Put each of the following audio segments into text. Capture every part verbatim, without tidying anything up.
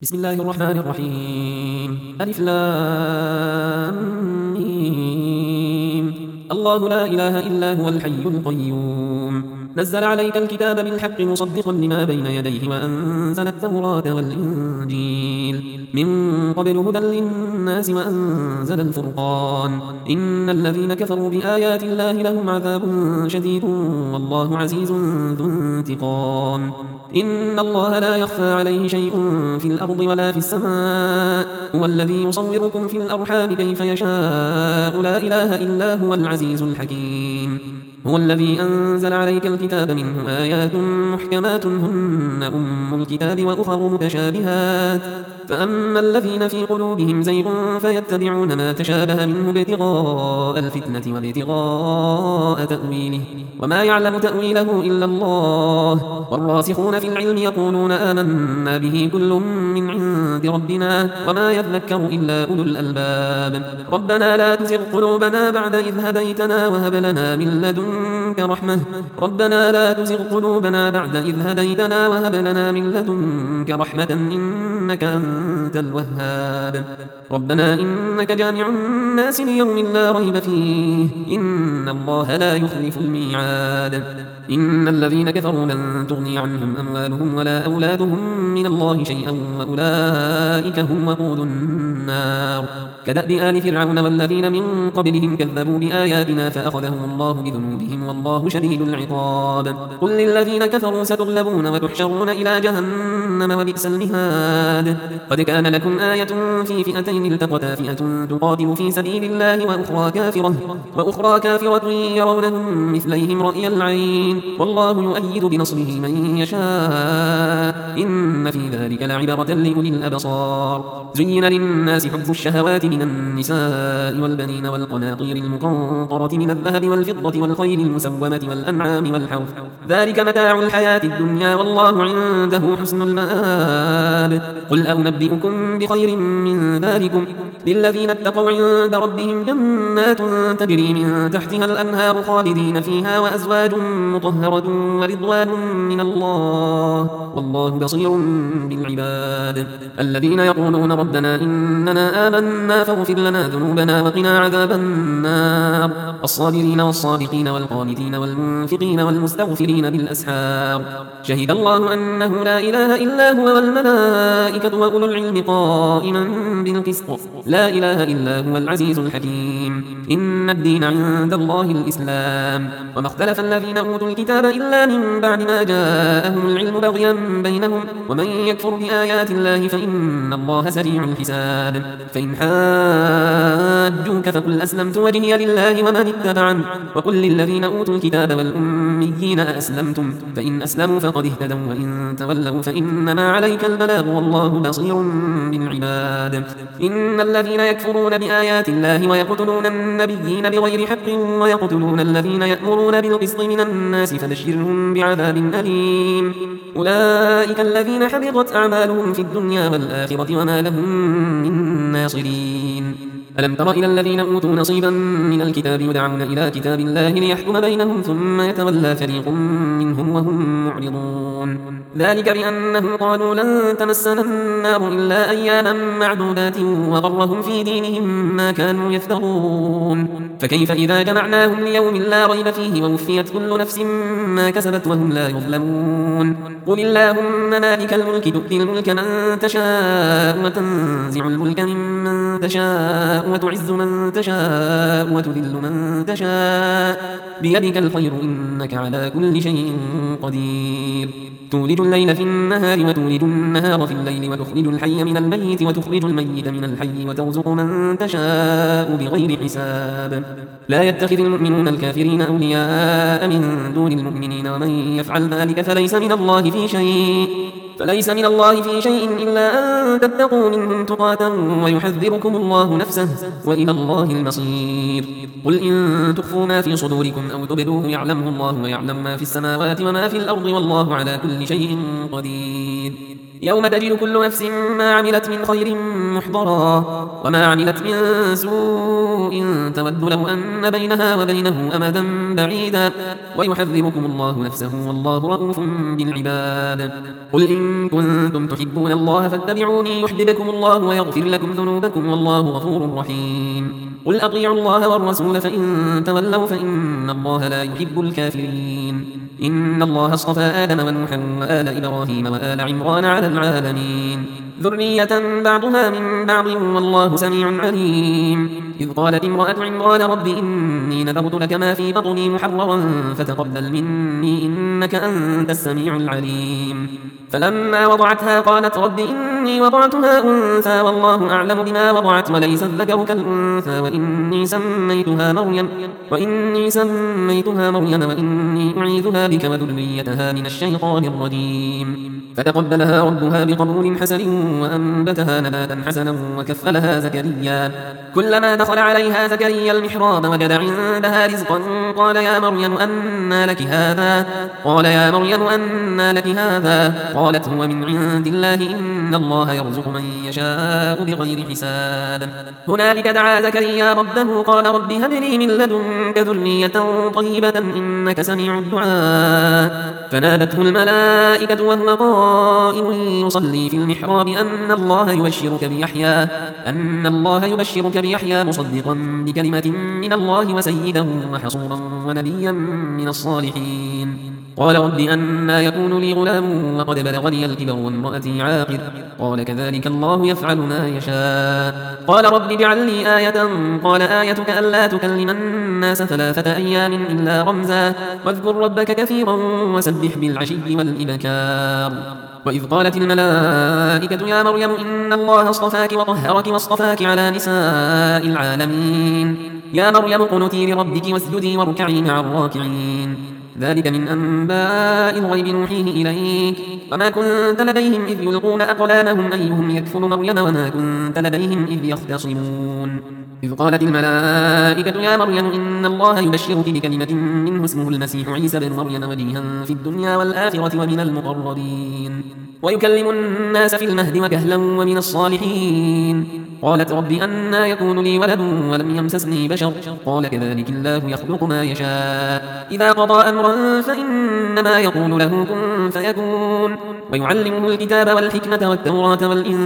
بسم الله الرحمن الرحيم ألف لام ميم. الله لا إله إلا هو الحي القيوم نزل عليك الكتاب بالحق مصدقا لما بين يديه وأنزل التوراة والإنجيل من قبل هدى للناس وأنزل الفرقان إن الذين كفروا بآيات الله لهم عذاب شديد والله عزيز ذو انتقام إن الله لا يخفى عليه شيء في الأرض ولا في السماء هو الذي يصوركم في الأرحام كيف يشاء لا إله إلا هو العزيز الحكيم هو الذي أنزل عليك الكتاب منه آيات محكمات هن أم الكتاب وأخر متشابهات فأما الذين في قلوبهم زيغ فيتبعون ما تشابه منه ابتغاء الفتنة وابتغاء تأويله وما يعلم تأويله إلا الله والراسخون في العلم يقولون آمنا به كل من عند ربنا وما يذكر إلا أولو الألباب ربنا لا تزغ قلوبنا بعد إذ هديتنا وهب لنا من لدنك رحمة ربنا لا تزغ قلوبنا بعد إذ هديتنا وهب لنا من لدنك رحمة إنك أنت الوهاب ربنا إنك جامع الناس ليوم لا ريب فيه إن الله لا يخلف الميعاد إن الذين كفروا لن تغني عنهم أموالهم ولا أولادهم من الله شيئا وأولئك هم وقود النار كدأب آل فرعون والذين من قبلهم كذبوا بآياتنا فأخذهم الله بذنوبهم والله شديد العقاب قل للذين كفروا ستغلبون وتحشرون إلى جهنم وبئس المهاد قد كان لكم آية في فئتين التقتا فئة تقاتل في سبيل الله وأخرى كافرة وأخرى كافرة يرونهم مثليهم رأي العين والله يؤيد بنصره من يشاء إن في ذلك لعبرة لأولي الأبصار زين للناس حب الشهوات من النساء والبنين والقناطير المقنطرة من الذهب والفضة والخيل المسومة والأنعام والحرث ذلك متاع الحياة الدنيا والله عنده حسن المآب قل أنبئكم بخير من ذلكم للذين اتقوا عند ربهم جنات تجري من تحتها الأنهار خالدين فيها وأزواج مطهرة ورضوان من الله والله بصير بالعباد الذين يقولون ربنا إننا آمنا فاغفر لنا ذنوبنا وقنا عذاب النار الصابرين والصادقين والقانتين والمنفقين والمستغفرين بالأسحار شهد الله أنه لا إله إلا هو والملائكة وأولو العلم قائما بالقسط لا إله إلا هو العزيز الحكيم إن الدين عند الله الإسلام وما اختلف الذين أوتوا الكتاب إلا من بعد ما جاءهم العلم بغيا بينهم ومن يكفر بآيات الله فإن الله سريع الحساب فإن حاجوك فقل أسلمت وجهي لله ومن اتبعن وقل للذين أوتوا الكتاب والأميين أأسلمتم فإن أسلموا فقد اهتدوا وإن تولوا فإنما عليك البلاغ والله بصير بالعباد إن الذين يكفرون بآيات الله ويقتلون النبيين بغير حق ويقتلون الذين يأمرون بالقسط من الناس فبشرهم بعذاب أليم أولئك الذين حبطت أعمالهم في الدنيا والآخرة وما لهم من ناصرين ألم تر إلى الذين أوتوا نصيبا من الكتاب يدعون إلى كتاب الله ليحكم بينهم ثم يتولى فريق منهم وهم معرضون ذلك بأنهم قالوا لن تمسنا النار إلا أياما معدودات وغرهم في دينهم ما كانوا يفترون فكيف إذا جمعناهم ليوم لا ريب فيه ووفيت كل نفس ما كسبت وهم لا يظلمون قل اللهم مالك الملك تؤتي الملك من تشاء وتنزع الملك ممن تشاء وتعز من تشاء وتذل من تشاء بيدك الخير إنك على كل شيء قدير تولج الليل في النهار وتولج النهار في الليل وتخرج الحي من الميت وتخرج الميت من الحي وترزق من تشاء بغير حساب لا يتخذ المؤمنون الكافرين أولياء من دون المؤمنين ومن يفعل ذلك فليس من الله في شيء فليس من الله في شيء إلا أن تتقوا منهم تقاة ويحذركم الله نفسه وإلى الله المصير قل إن تخفوا ما في صدوركم أو تبدوه يعلمه الله ويعلم ما في السماوات وما في الأرض والله على كل شيء قدير يوم تجد كل نفس ما عملت من خير محضرا وما عملت من سوء تود لو أن بينها وبينه أمدا بعيدا ويحذركم الله نفسه والله رؤوف بالعباد. قل إن كنتم تحبون الله فاتبعوني يحببكم الله ويغفر لكم ذنوبكم والله غفور رحيم. قل أطيعوا الله والرسول فإن تولوا فإن الله لا يحب الكافرين. إن الله اصطفى آدم ونوحا وآل إبراهيم وآل عمران على العالمين ذرية بعضها من بعض والله سميع عليم. إذ قالت امرأة عمران رب إني نذرت لك ما في بطني محررا فتقبل مني إنك أنت السميع العليم. فلما وضعتها قالت رب إني وضعتها أنثى والله أعلم بما وضعت وليس الذكر كالأنثى وإني سميتها مريم وإني سميتها مريم وإني أعيذها بك وذريتها من الشيطان الرجيم. فتقبلها ربها بقبول حسن وأنبتها نباتا حسنا وكفلها زكريا. كلما دخل عليها زكريا المحراب وجد عندها رزقا قال يا مريم أنى لك هذا قال يا مريم أنى لك هذا قالت هو من عند الله إن الله يرزق من يشاء بغير حساب. هنالك دعا زكريا ربه قال رب هب لي من لدنك ذرية طيبة إنك سميع الدعاء. فنادته الملائكة وهو قائم يصلي في المحراب أن الله يبشرك بيحيى أن الله يبشرك بيحيى مصدقا بكلمة من الله وسيدا وحصورا ونبيا من الصالحين. قال رب أنى يكون لي غلام وقد بلغني الكبر وامرأتي عاقر قال كذلك الله يفعل ما يشاء. قال رب اجعل لي آية قال آيتك ألا تكلم الناس ثلاثة أيام إلا رمزا واذكر ربك كثيرا وسبح بالعشي والإبكار. وإذ قالت الملائكة يا مريم إن الله اصطفاك وطهرك واصطفاك على نساء العالمين يا مريم اقنتي لربك واسجدي واركعي مع الراكعين. ذلك من أنباء الغيب نوحيه إليك وما كنت لديهم إذ يلقون أقلامهم أيهم يكفل مريم وما كنت لديهم إذ يختصمون. إذ قالت الملائكة يا مريم إن الله يبشرك بكلمة منه اسمه المسيح عيسى بن مريم وجيها في الدنيا والآخرة ومن المقربين ويكلم الناس في المهد وكهلا ومن الصالحين. قالت رب أنى يكون لي ولد ولم يمسسني بشر قال كذلك الله يخلق ما يشاء إذا قضى أمرا فإنما يقول له كن فيكون. ويعلمه الكتاب والحكمة والتوراة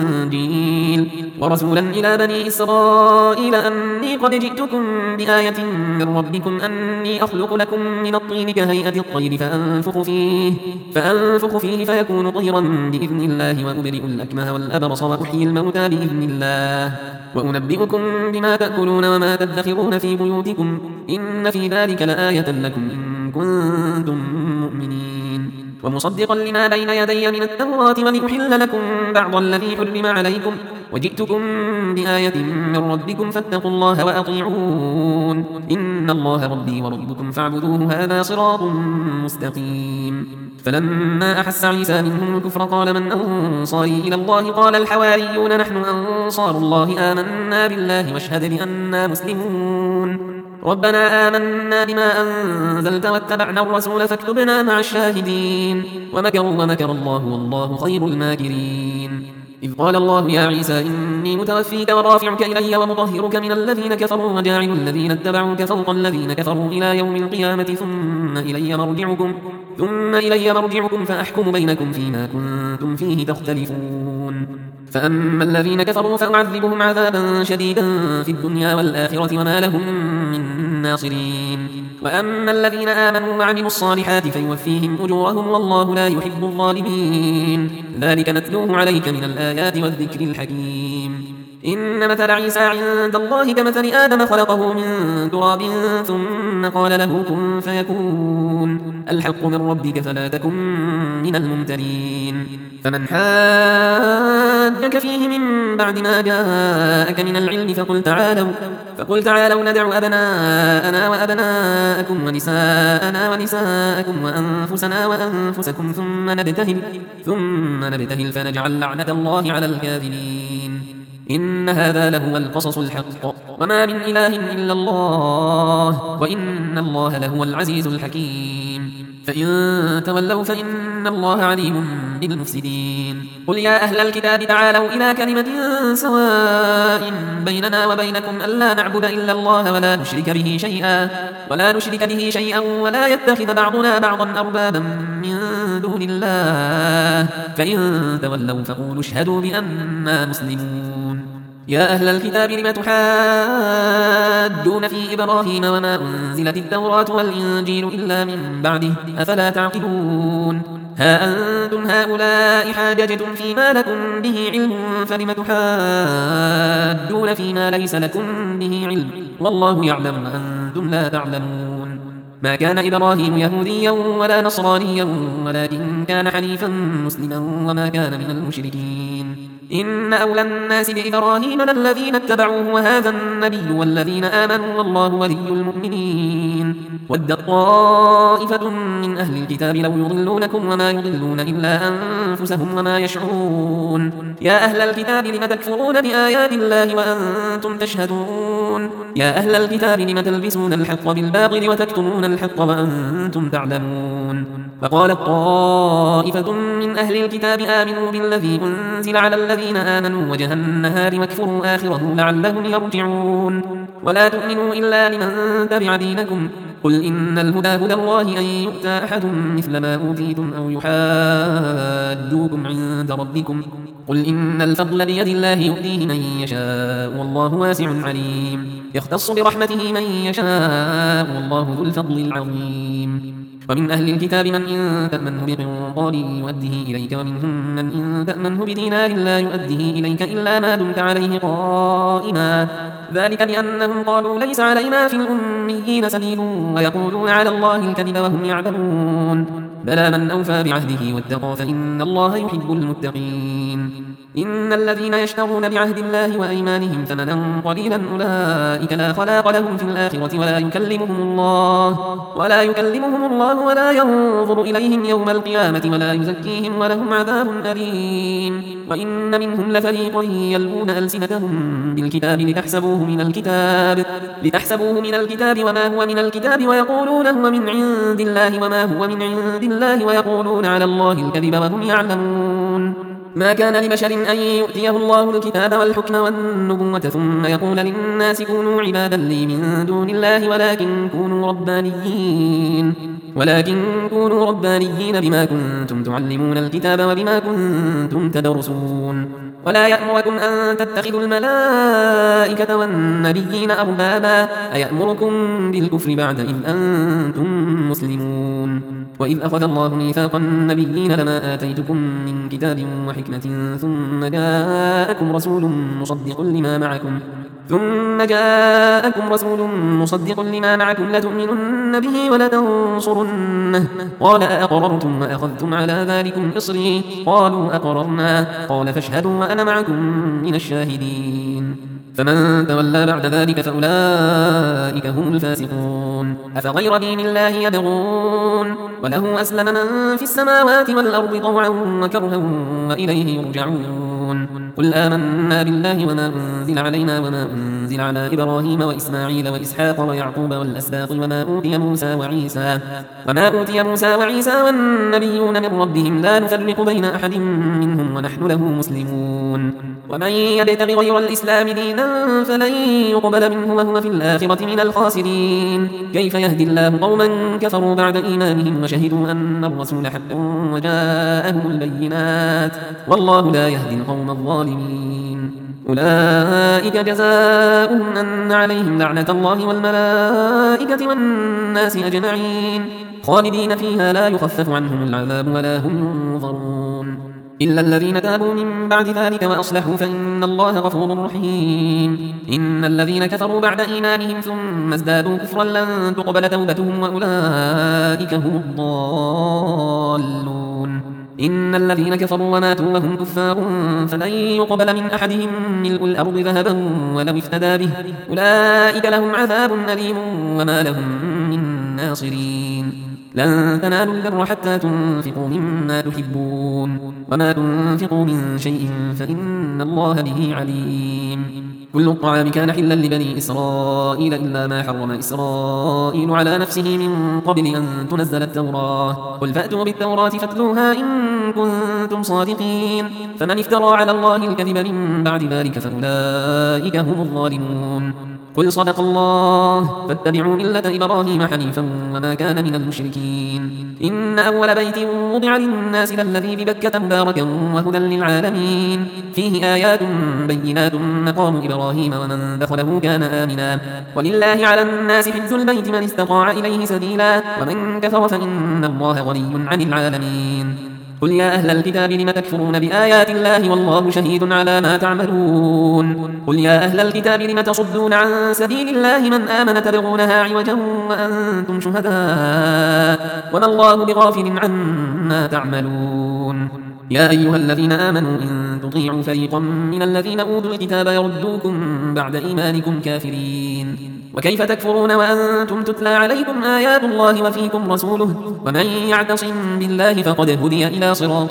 والإنجيل ورسولا إلى بني إسرائيل أني قد جئتكم بآية من ربكم أني أخلق لكم من الطين كهيئة الطير فأنفخ فيه, فأنفخ فيه فيكون طيرا بإذن الله وأبرئ الأكمه والأبرص وأحيي الموتى بإذن الله وأنبئكم بما تأكلون وما تدخرون في بيوتكم إن في ذلك لآية لكم إن كنتم مؤمنين. ومصدقا لما بين يدي من التوراة ولأحل لكم بعض الذي حرم عليكم وجئتكم بآية من ربكم فاتقوا الله وأطيعون إن الله ربي وربكم فاعبدوه هذا صراط مستقيم. فلما أحس عيسى منهم الكفر قال من أنصاري إلى الله قال الحواريون نحن أنصار الله آمنا بالله واشهد بأننا مسلمون. ربنا آمنا بما أنزلت واتبعنا الرسول فاكتبنا مع الشاهدين. ومكروا ومكر الله والله خير الماكرين. إذ قال الله يا عيسى إني متوفيك ورافعك إلي ومطهرك من الذين كفروا وجاعل الذين اتبعوك فوق الذين كفروا إلى يوم القيامة ثم إلي مرجعكم ثم إلي مرجعكم فأحكم بينكم فيما كنتم فيه تختلفون. فأما الذين كفروا فأعذبهم عذابا شديدا في الدنيا والآخرة وما لهم من ناصرين. وأما الذين آمنوا وعملوا الصالحات فيوفيهم أجورهم والله لا يحب الظالمين. ذلك نتلوه عليك من الآيات والذكر الحكيم. إن مثل عيسى عند الله كمثل آدم خلقه من تراب ثم قال له كن فيكون الحق من ربك فلا تكن من الممترين. فمن حاجك فيه من بعد ما جاءك من العلم فقل تعالوا, فقل تعالوا ندع أبناءنا وأبناءكم ونساءنا ونساءكم وأنفسنا وأنفسكم ثم نبتهل, ثم نبتهل فنجعل لعنة الله على الكاذبين. إن هذا لهو القصص الحق وما من إله إلا الله وإن الله لهو العزيز الحكيم. فإن تولوا فإن الله عليم بالمفسدين قل يا أهل الكتاب تعالوا إلى كلمة سواء بيننا وبينكم ألا نعبد إلا الله ولا نشرك به شيئا ولا نشرك به شيئا ولا يتخذ بعضنا بعضا أربابا من دون الله فإن تولوا فقولوا اشهدوا بأننا مسلمون يا أهل الكتاب لم تحاجون في إبراهيم وما أنزلت التوراة والإنجيل إلا من بعده أفلا تعقلون ها أنتم هؤلاء حاججتم فيما لكم به علم فلم تحاجون فيما ليس لكم به علم والله يعلم وأنتم لا تعلمون ما كان إبراهيم يهوديا ولا نصرانيا ولكن كان حنيفا مسلما وما كان من المشركين إن أولى الناس بإبراهيم للذين اتبعوه وهذا النبي والذين آمنوا والله ولي المؤمنين ودت طائفة من أهل الكتاب لو يضلونكم وما يضلون إلا أنفسهم وما يشعرون يا أهل الكتاب لم تكفرون بآيات الله وأنتم تشهدون يا أهل الكتاب لم تلبسون الحق بالباطل وتكتمون الحق وأنتم تعلمون فقالت طائفة من أهل الكتاب آمنوا بالذي أنزل على الذين آمنوا وجه النهار واكفروا آخره لعلهم يرجعون ولا تؤمنوا إلا لمن تبع دينكم قل إن الهدى هدى الله أن يؤتى أحد مثل ما أوتيتم أو يحاجوكم عند ربكم قل إن الفضل بيد الله يؤتيه من يشاء والله واسع عليم يختص برحمته من يشاء والله ذو الفضل العظيم ومن أهل الكتاب من إن تأمنه بقنطار يؤديه إليك ومنهم من إن تأمنه بدينار لا يؤديه إليك إلا ما دمت عليه قائما ذلك بأنهم قالوا ليس علينا في الأميين سبيل ويقولون على الله الكذب وهم يعلمون بلى من أوفى بعهده واتقى فإن الله يحب المتقين إن الذين يشترون بعهد الله وأيمانهم ثمنا قليلا أولئك لا خلاق لهم في الآخرة ولا يكلمهم الله ولا يكلمهم الله ولا ينظر إليهم يوم القيامة ولا يزكيهم ولهم عذاب أليم وإن منهم لفريقا يلوون ألسنتهم بالكتاب لتحسبوه من الكتاب لتحسبوه من الكتاب وما هو من الكتاب ويقولون هو من عند الله وما هو من عند الله ويقولون على الله الكذب وهم يعلمون ما كان لبشر أن يؤتيه الله الكتاب والحكم والنبوة ثم يقول للناس كونوا عبادا لي من دون الله ولكن كونوا ربانيين ولكن كونوا ربانيين بما كنتم تعلمون الكتاب وبما كنتم تدرسون ولا يأمركم أن تتخذوا الملائكة والنبيين أربابا أيأمركم بالكفر بعد إذ أنتم مسلمون وإذ أخذ الله ميثاق النبيين لما آتيتكم من كتاب وحكمة ثم جاءكم رسول مصدق لما معكم ثم جاءكم رسول مصدق لما معكم لتؤمنن به ولتنصرنه قال أأقررتم وأخذتم على ذلكم إصري قالوا أقررنا قال فاشهدوا وأنا معكم من الشاهدين فمن تولى بعد ذلك فأولئك هم الفاسقون أفغير دين الله يبغون وله أسلم من في السماوات والأرض طوعا وكرها وإليه يرجعون قل آمنا بالله وما أنزل علينا وما أنزل على إبراهيم وإسماعيل وإسحاق ويعقوب والأسباط وما أوتي موسى وعيسى وما أوتي موسى وعيسى والنبيون من ربهم لا نفرق بين أحد منهم ونحن له مسلمون ومن يبتغ غير الإسلام دينا فلن يقبل منه وهو في الآخرة من الخاسرين كيف يهدي الله قوما كفروا بعد إيمانهم وشهدوا أن الرسول حق وجاءهم البينات والله لا يهدي القوم الظالمين أولئك جزاؤهم أن عليهم لعنة الله والملائكة والناس أجمعين خالدين فيها لا يخفف عنهم العذاب ولا هم ينظرون إلا الذين تابوا من بعد ذلك وأصلحوا فإن الله غفور رحيم إن الذين كفروا بعد إيمانهم ثم ازدادوا كفرا لن تقبل توبتهم وأولئك هم الضالون إن الذين كفروا وماتوا وهم كفار فلن يقبل من أحدهم ملء الأرض ذهبا ولو افتدى به أولئك لهم عذاب أليم وما لهم من ناصرين لن تنالوا البر حتى تنفقوا مما تحبون وما تنفقوا من شيء فإن الله به عليم كل الطعام كان حلا لبني إسرائيل إلا ما حرم إسرائيل على نفسه من قبل أن تنزل التوراة قل فأتوا بالتوراة فاتلوها إن كنتم صادقين فمن افترى على الله الكذب من بعد ذلك فأولئك هم الظالمون قل صدق الله فاتبعوا ملة إبراهيم حنيفا وما كان من المشركين إن أول بيت وضع للناس للذي ببكة مباركا وهدى للعالمين فيه آيات بينات مقام إبراهيم ومن دخله كان آمنا ولله على الناس حج البيت من استطاع إليه سبيلا ومن كفر فإن الله غني عن العالمين قل يا أهل الكتاب لم تكفرون بآيات الله والله شهيد على ما تعملون قل يا أهل الكتاب لم تصدون عن سبيل الله من آمن تبغونها عوجا وأنتم شهداء وما الله بغافل عما تعملون يا أيها الذين آمنوا إن تطيعوا فريقا من الذين أوتوا الكتاب يردوكم بعد إيمانكم كافرين وكيف تكفرون وأنتم تتلى عليكم آيات الله وفيكم رسوله ومن يعتصم بالله فقد هدي إلى صراط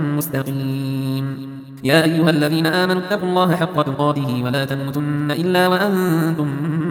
مستقيم يا أيها الذين آمنوا اتقوا الله حق تقاته ولا تموتن إلا وأنتم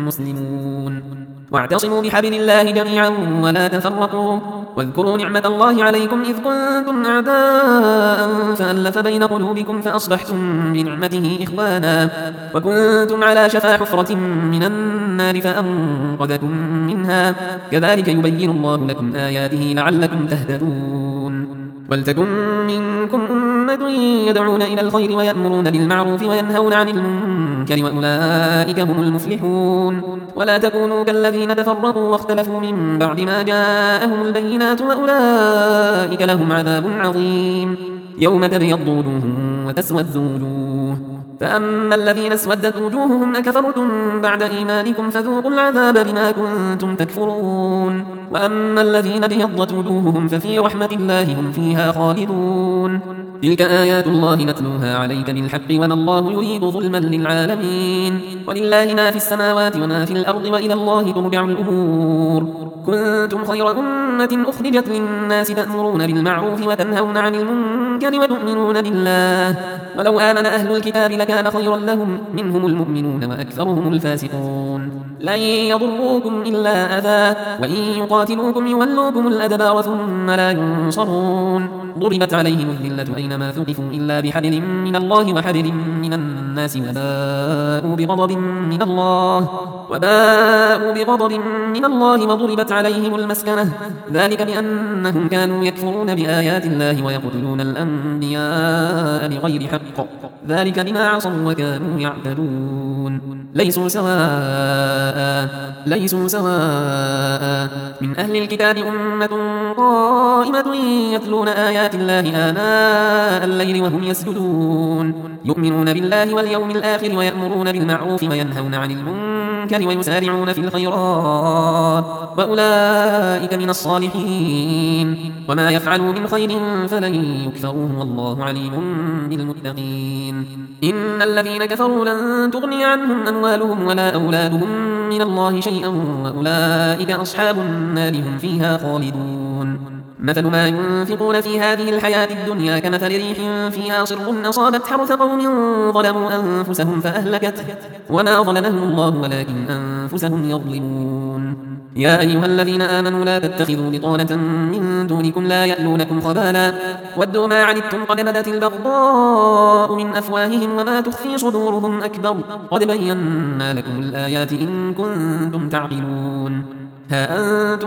مسلمون واعتصموا بحبل الله جميعا ولا تفرقوا واذكروا نعمة الله عليكم إذ كنتم أعداء فألف بين قلوبكم فأصبحتم بنعمته إخوانا وكنتم على شفا حفرة من النار فأنقذكم منها كذلك يبين الله لكم آياته لعلكم تهتدون ولتكن منكم أمة يدعون إلى الخير ويأمرون بالمعروف وينهون عن المنكر وأولئك هم المفلحون ولا تكونوا كالذين تفرقوا واختلفوا من بعد ما جاءهم البينات وأولئك لهم عذاب عظيم يوم تبيض وجوه وتسود وجوه فأما الذين اسودت وجوههم أكفرتم بعد إيمانكم فذوقوا العذاب بما كنتم تكفرون وأما الذين ابيضت وجوههم ففي رحمة الله هم فيها خالدون تلك آيات الله نتلوها عليك بالحق وما الله يريد ظلما للعالمين ولله ما في السماوات وما في الأرض وإلى الله ترجع الأمور كنتم خير أمة أخرجت للناس تأمرون بالمعروف وتنهون عن المنكر وتؤمنون بالله ولو آمن أهل الكتاب لكان خيرا لهم منهم المؤمنون وأكثرهم الفاسقون لن يضروكم إلا أذى وإن يقاتلوكم يولوكم الأدبار ثم لا ينصرون ضربت عليهم الذلة أينما ثقفوا إلا بحبل من الله وحبل من الناس وباءوا بغضب من الله وباءوا بغضب من الله وضربت عليهم المسكنة ذلك بأنهم كانوا يكفرون بآيات الله ويقتلون الأنبياء بغير حق ذلك بما عصوا وكانوا يعتدون ليسوا سواء ليسوا سواء من أهل الكتاب أمة قائمة يتلون آيات الله آناء الليل وهم يسجدون يؤمنون بالله واليوم الآخر ويأمرون بالمعروف وينهون عن المنكر ويسارعون في الخيرات وأولئك من الصالحين وما يفعلوا من خير فلن يكفروه والله عليم بالمتقين إن الذين كفروا لن تغني عنهم أموالهم ولا أولادهم من الله شيئا وأولئك أصحاب النار هم فيها خالدون مثل ما ينفقون في هذه الحياة الدنيا كمثل ريح فيها صر أصابت حرث قوم ظلموا أنفسهم فأهلكته وما ظلمهم الله ولكن أنفسهم يظلمون يا أيها الذين آمنوا لا تتخذوا بطانة من دونكم لا يألونكم خبالا ودوا ما عنتم قد بدت البغضاء من أفواههم وما تخفي صدورهم أكبر قد بينا لكم الآيات إن كنتم تعقلون ها أنتم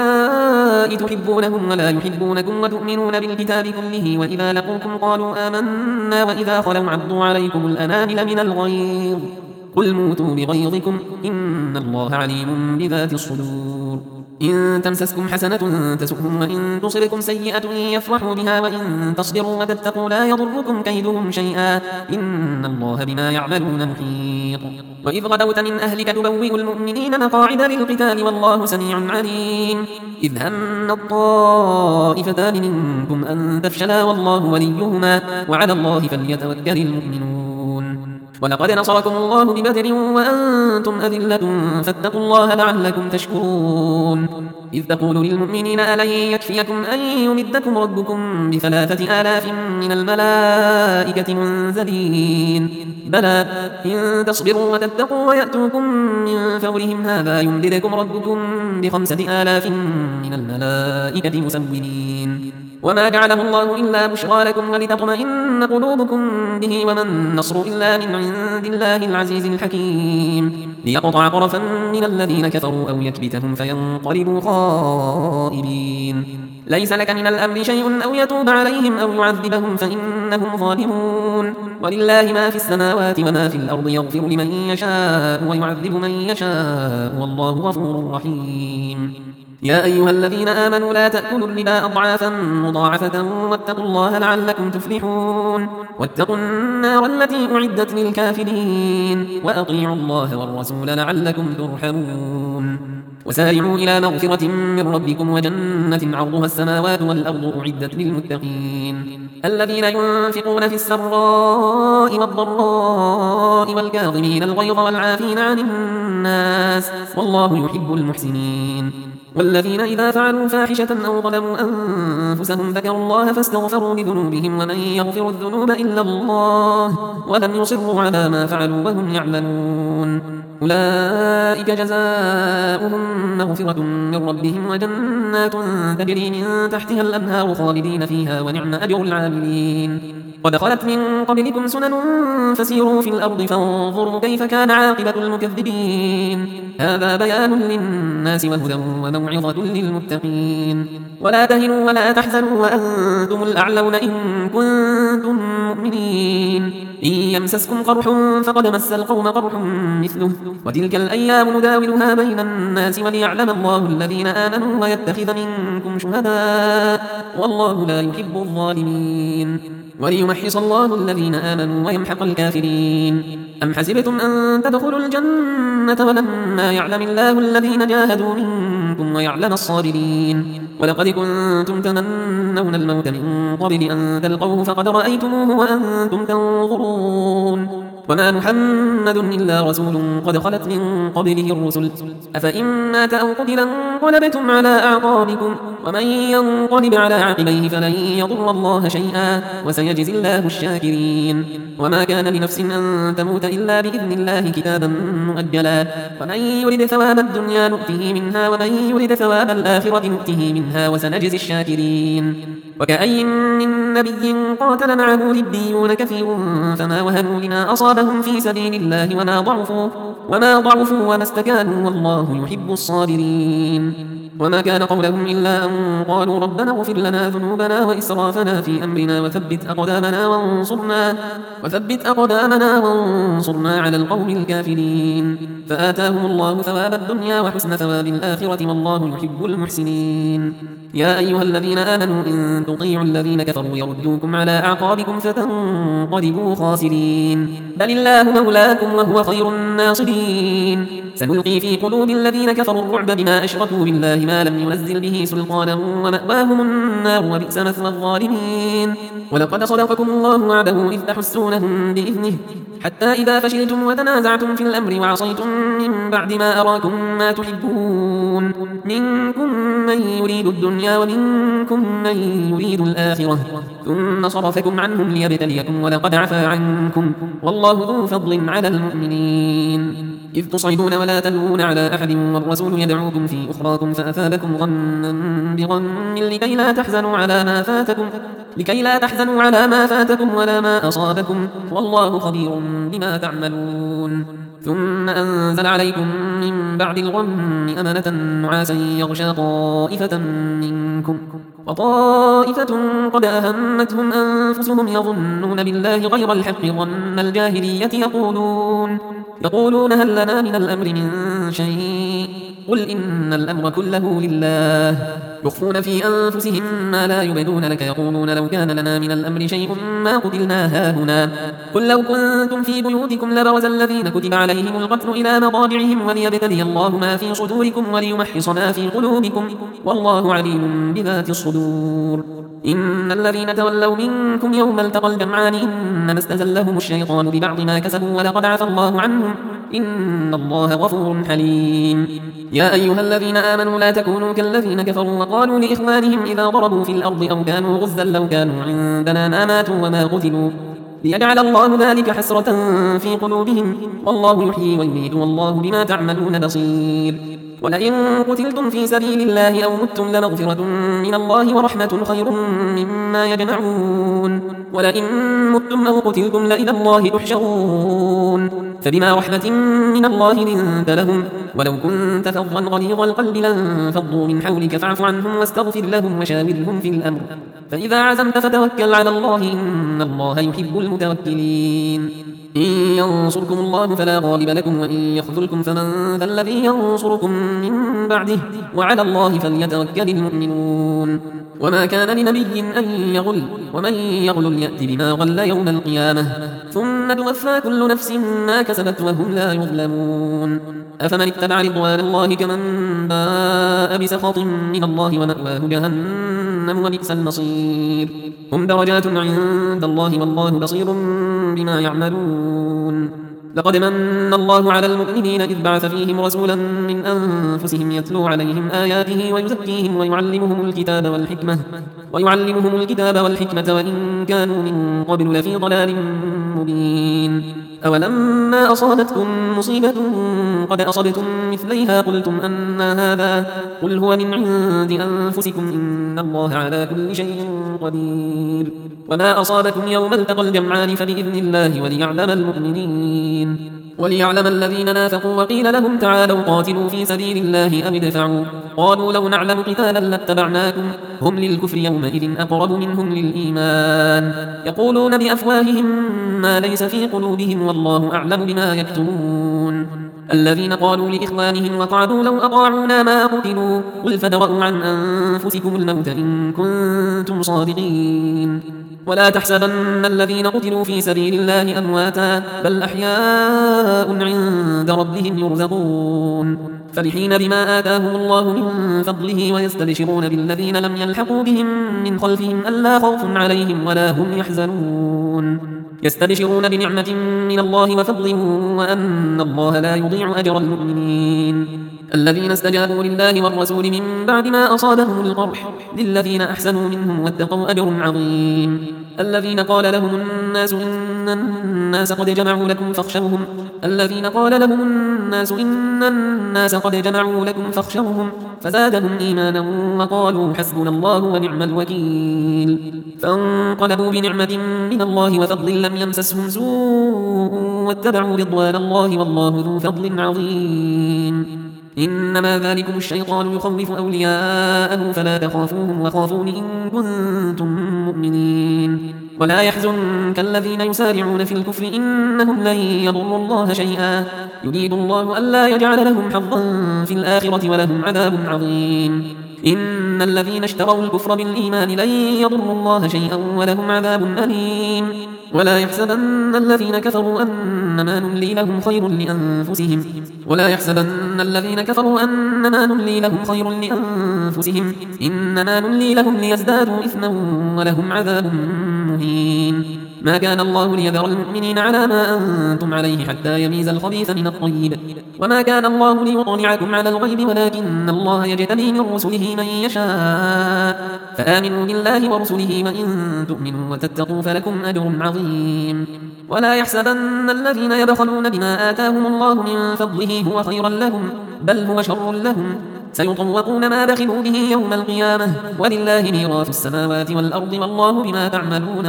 أولئك تحبونهم ولا يحبونكم وتؤمنون بالكتاب كله وإذا لقوكم قالوا آمنا وإذا خلوا عضوا عليكم الأنامل من الغيظ قل موتوا بغيظكم إن الله عليم بذات الصدور إن تمسسكم حسنة تسؤهم وإن تصبكم سيئة يفرحوا بها وإن تصبروا وتتقوا لا يضركم كيدهم شيئا إن الله بما يعملون محيط وإذ غدوت من أهلك تبوئ المؤمنين مقاعد للقتال والله سميع عليم إذ هم الطائفتان منكم أن تفشلا والله وليهما وعلى الله فليتوكل المؤمنون ولقد نصركم الله ببدر وأنتم أذلة فاتقوا الله لعلكم تشكرون إذ تقول للمؤمنين ألن يكفيكم أن يمدكم ربكم بثلاثة آلاف من الملائكة منزلين بلى إن تصبروا وتتقوا ويأتوكم من فورهم هذا يمددكم ربكم بخمسة آلاف من الملائكة مسومين وما جعله الله إلا بشرى لكم ولتطمئن قلوبكم به وما النصر إلا من عند الله العزيز الحكيم ليقطع طرفا من الذين كفروا أو يكبتهم فينقلبوا خائبين ليس لك من الأمر شيء أو يتوب عليهم أو يعذبهم فإنهم ظالمون ولله ما في السماوات وما في الأرض يغفر لمن يشاء ويعذب من يشاء والله غفور رحيم يا أيها الذين آمنوا لا تأكلوا الربا أضعافا مضاعفة واتقوا الله لعلكم تفلحون واتقوا النار التي أعدت للكافرين وأطيعوا الله والرسول لعلكم ترحمون وسارعوا إلى مغفرة من ربكم وجنة عرضها السماوات والأرض أعدت للمتقين الذين ينفقون في السراء والضراء والكاظمين الغيظ والعافين عن الناس والله يحب المحسنين والذين إذا فعلوا فاحشة أو ظلموا أنفسهم ذكروا الله فاستغفروا لذنوبهم ومن يغفر الذنوب إلا الله ولم يصروا على ما فعلوا وهم يعلمون أولئك جزاؤهم مغفرة من ربهم وجنات تجري من تحتها الأنهار خالدين فيها ونعم أجر العاملين قد خلت من قبلكم سنن فسيروا في الأرض فانظروا كيف كان عاقبة المكذبين هذا بيان للناس وهدى وموعظة للمتقين ولا تهنوا ولا تحزنوا وأنتم الأعلون إن كنتم مؤمنين إن يمسسكم قرح فقد مس القوم قرح مثله وتلك الأيام نداولها بين الناس وليعلم الله الذين آمنوا ويتخذ منكم شهداء والله لا يحب الظالمين وليمحص الله الذين آمنوا ويمحق الكافرين أم حسبتم أن تدخلوا الجنة ولما يعلم الله الذين جاهدوا منكم ويعلم الصابرين ولقد كنتم تمنون الموت من قبل أن تلقوه فقد رأيتموه وأنتم تنظرون وما محمد إلا رسول قد خلت من قبله الرسل أفإن مات أو قتل انقلبتم على أعقابكم ومن ينقلب على عقبيه فلن يضر الله شيئا وسيجزي الله الشاكرين وما كان لنفس أن تموت إلا بإذن الله كتابا مؤجلا ومن يرد ثواب الدنيا نؤته منها ومن يرد ثواب الآخرة نؤته منها وسنجزي الشاكرين وكأي من نبي قاتل معه ربيون كثير فما وهنوا لما أصابهم في سبيل الله وما ضعفوا وما ضعفوا وما استكانوا والله يحب الصابرين وما كان قولهم إلا أن قالوا ربنا اغفر لنا ذنوبنا وإسرافنا في أمرنا وثبت أقدامنا وانصرنا وثبت أقدامنا وانصرنا على القوم الكافرين فآتاهم الله ثواب الدنيا وحسن ثواب الآخرة والله يحب المحسنين يا أيها الذين آمنوا إن تطيعوا الذين كفروا يردوكم على أعقابكم فتنقلبوا خاسرين بل الله مولاكم وهو خير الناصرين سنلقي في قلوب الذين كفروا الرعب بما أشركوا بالله ما لم ينزل به سلطانا ومأواهم النار وبئس مثوى الظالمين ولقد صدقكم الله وعده إذ تحسونهم بإذنه حتى إذا فشلتم وتنازعتم في الأمر وعصيتم من بعد ما أراكم ما تحبون منكم من يريد الدنيا ومنكم من يريد الآخرة ثم صرفكم عنهم ليبتليكم ولقد عفا عنكم والله ذو فضل على المؤمنين إذ تصعدون ولا تلوون على أحد والرسول يدعوكم في أخراكم فأثابكم غما بغم لكي لا تحزنوا على ما فاتكم لكي لا تحزنوا على ما فاتكم ولا ما أصابكم والله خبير بما تعملون ثم أنزل عليكم من بعد الغم أمنة نعاسا يغشى طائفة منكم وطائفة قد أهمتهم أنفسهم يظنون بالله غير الحق ظن الجاهلية يقولون يقولون هل لنا من الأمر من شيء قل إن الأمر كله لله يخفون في أنفسهم ما لا يبدون لك يقولون لو كان لنا من الأمر شيء ما قتلنا هاهنا قل لو كنتم في بيوتكم لبرز الذين كتب عليهم القتل إلى مضاجعهم وليبتلي الله ما في صدوركم وليمحص ما في قلوبكم والله عليم بذات الصدور إن الذين تولوا منكم يوم التقى الجمعان إنما استزلهم الشيطان ببعض ما كسبوا ولقد عفى الله عنهم إن الله غفور حليم. يا أيها الذين آمنوا لا تكونوا كالذين كفروا وقالوا لإخوانهم إذا ضربوا في الأرض أو كانوا غزا لو كانوا عندنا ما ماتوا وما قتلوا ليجعل الله ذلك حسرة في قلوبهم والله يحيي ويميت والله بما تعملون بصير. ولئن قتلتم في سبيل الله أو متم لمغفرة من الله ورحمة خير مما يجمعون ولئن متم أو قتلتم لإلى الله تحشرون فبما رحمة من الله لنت لهم ولو كنت فظا غليظ القلب لانفضوا من حولك فاعف عنهم واستغفر لهم وشاورهم في الأمر فإذا عزمت فتوكل على الله إن الله يحب المتوكلين. إن ينصركم الله فلا غالب لكم وإن يخذلكم فمن ذا الذي ينصركم من بعده وعلى الله فليتوكل المؤمنون. وما كان لنبي أن يغل ومن يغل يأت بما غل يوم القيامة ثم توفى كل نفس ما كسبت وهم لا يظلمون. أفمن اتبع رضوان الله كمن باء بسخط من الله ومأواه جهنم وبئس المصير. هم درجات عند الله والله بصير بما يعملون. لقد من الله على المؤمنين إذ بعث فيهم رسولا من أنفسهم يتلو عليهم آياته ويزكيهم ويعلمهم الكتاب والحكمة ويعلمهم الكتاب والحكمة وإن كانوا من قبل لفي ضلال مبين. أولما أصابتكم مصيبة قد أصبتم مثليها قلتم أن هذا قل هو من عند أنفسكم إن الله على كل شيء قدير. وما أصابكم يوم التقى الجمعان فبإذن الله وليعلم المؤمنين وليعلم الذين نافقوا وقيل لهم تعالوا قاتلوا في سبيل الله أم ادفعوا قالوا لو نعلم قتالا لاتبعناكم هم للكفر يومئذ أقرب منهم للإيمان يقولون بأفواههم ما ليس في قلوبهم والله أعلم بما يكتمون. الذين قالوا لإخوانهم وقعدوا لو أطاعونا ما قتلوا قل فادرءوا عن أنفسكم الموت إن كنتم صادقين. ولا تحسبن الذين قتلوا في سبيل الله أمواتا بل أحياء عند ربهم يرزقون فرحين بما آتاهم الله من فضله ويستبشرون بالذين لم يلحقوا بهم من خلفهم ألا خوف عليهم ولا هم يحزنون يستبشرون بنعمة من الله وفضل وأن الله لا يضيع أجر المؤمنين. الذين استجابوا لله والرسول من بعد ما أصابهم القرح للذين أحسنوا منهم واتقوا أجر عظيم. الذين قال لهم الناس إن الناس قد جمعوا لكم فاخشوهم الذين قال لهم الناس إن الناس قد جمعوا لكم فاخشوهم فزادهم إيمانا وقالوا حسبنا الله ونعم الوكيل. فانقلبوا بنعمة من الله وفضل لم يمسسهم سوء واتبعوا رضوان الله والله ذو فضل عظيم. إنما ذلكم الشيطان يخوف أولياءه فلا تخافوهم وخافون إن كنتم مؤمنين. ولا يحزنك الذين يسارعون في الكفر إنهم لن يضروا الله شيئا يريد الله ألا يجعل لهم حظا في الآخرة ولهم عذاب عظيم. إن الذين اشتروا الكفر بالإيمان لن يضروا الله شيئا ولهم عذاب أليم. ولا يحسبن الذين كفروا أنما نملي لهم خير لأنفسهم ولا يحسبن الذين كفروا أنما نملي لهم خير لأنفسهم إنما نملي لهم ليزدادوا إثما ولهم عذاب مهين. ما كان الله ليذر المؤمنين على ما أنتم عليه حتى يميز الخبيث من الطيب وما كان الله ليطلعكم على الغيب ولكن الله يجتبي من رسله من يشاء فآمنوا بالله ورسله وإن تؤمنوا وتتقوا فلكم أجر عظيم. ولا يحسبن الذين يبخلون بما آتاهم الله من فضله هو خيرا لهم بل هو شر لهم سيطوقون ما بخلوا به يوم القيامة ولله ميراث السماوات والأرض والله بما تعملون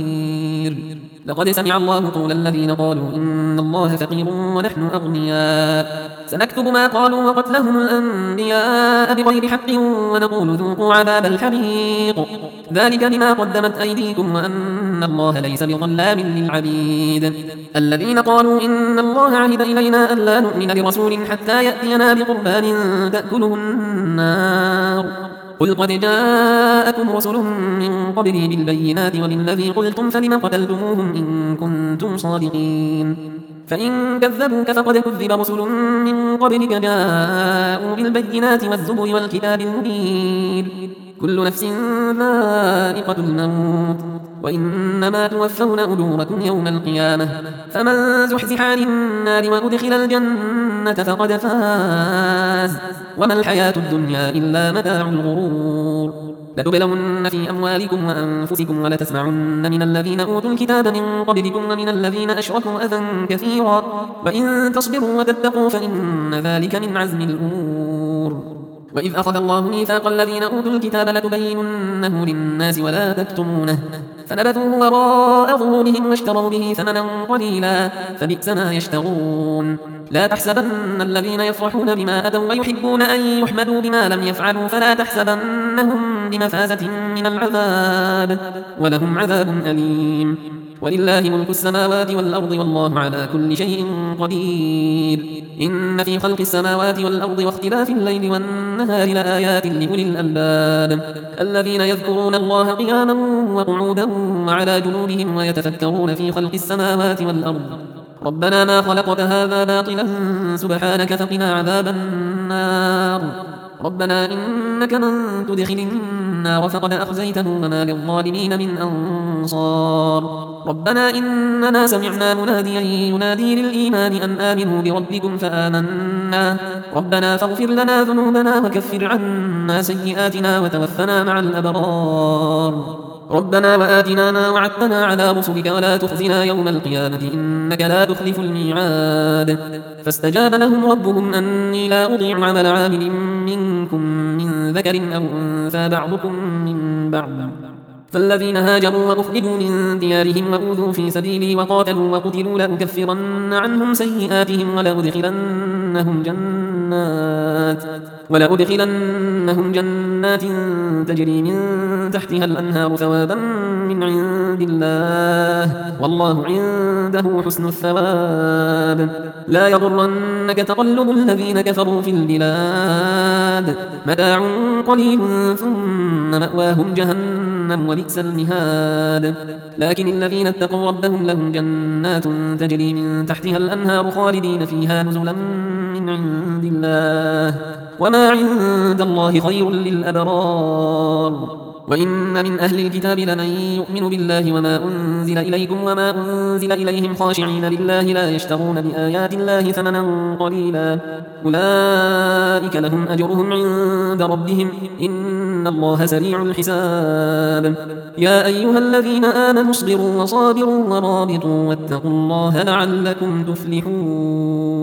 خبير. لقد سمع الله قول الذين قالوا إن الله فقير ونحن أغنياء سنكتب ما قالوا وقتلهم الأنبياء بغير حق ونقول ذوقوا عذاب الحريق ذلك بما قدمت أيديكم وأن الله ليس بظلام للعبيد. الذين قالوا إن الله عهد إلينا ألا نؤمن لرسول حتى يأتينا بقربان تأكله النار قل قد جاءكم رسل من قبلي بالبينات وبالذي قلتم فلم قتلتموهم إن كنتم صادقين. فإن كذبوك فقد كذب رسل من قبلك جاءوا بالبينات والزبر والكتاب المبين كل نفس ذائقة الموت وإنما توفون أجوركم يوم القيامة فمن زحزح عن النار وأدخل الجنة فقد فاز وما الحياة الدنيا إلا متاع الغرور لتبلون في أموالكم وأنفسكم ولتسمعن من الذين أوتوا الكتاب من قبلكم ومن الذين أشركوا أذى كثيرا وإن تصبروا وتتقوا فإن ذلك من عزم الأمور وإذ أخذ الله ميثاق الذين أوتوا الكتاب لتبيننه للناس ولا تكتمونه فنبذوه وراء ظهورهم واشتروا به ثمنا قليلا فبئس ما يشترون لا تحسبن الذين يفرحون بما أتوا ويحبون أن يحمدوا بما لم يفعلوا فلا تحسبنهم بمفازة من العذاب ولهم عذاب أليم ولله ملك السماوات والأرض والله على كل شيء قدير إن في خلق السماوات والأرض واختلاف الليل والنهار لآيات لأولي الألباب الذين يذكرون الله قياما وقعودا وعلى جنوبهم ويتفكرون في خلق السماوات والأرض ربنا ما خلقت هذا باطلا سبحانك فقنا عذاب النار ربنا إنك من تدخل النار فقد أخزيته وما للظالمين من أنصار ربنا إننا سمعنا مناديا ينادي للإيمان أن آمنوا بربكم فآمنا ربنا فاغفر لنا ذنوبنا وكفر عنا سيئاتنا وتوفنا مع الأبرار ربنا وآتنا ما وعدتنا على رسلك ولا تخزنا يوم القيامة إنك لا تخلف الميعاد فاستجاب لهم ربهم أني لا أضيع عمل عامل منكم من ذكر أو أنثى بعضكم من بعض فالذين هاجروا وأخرجوا من ديارهم وأوذوا في سبيلي وقاتلوا وقتلوا لأكفرن عنهم سيئاتهم ولأدخلنهم جنات ولأدخلنهم جنات تجري من تحتها الأنهار ثوابا من عند الله والله عنده حسن الثواب لا يغرنك تقلب الذين كفروا في البلاد متاع قليل ثم مأواهم جهنم ولئس المهاد لكن الذين اتقوا ربهم لهم جنات تجري من تحتها الأنهار خالدين فيها نزلا من عند الله وما عند الله خير للأبرار وإن من أهل الكتاب لمن يؤمن بالله وما أنزل إليكم وما أنزل إليهم خاشعين لله لا يشترون بآيات الله ثمنا قليلا أولئك لهم أجرهم عند ربهم إن الله سريع الحساب يا أيها الذين آمنوا اصبروا وصابروا ورابطوا واتقوا الله لعلكم تفلحون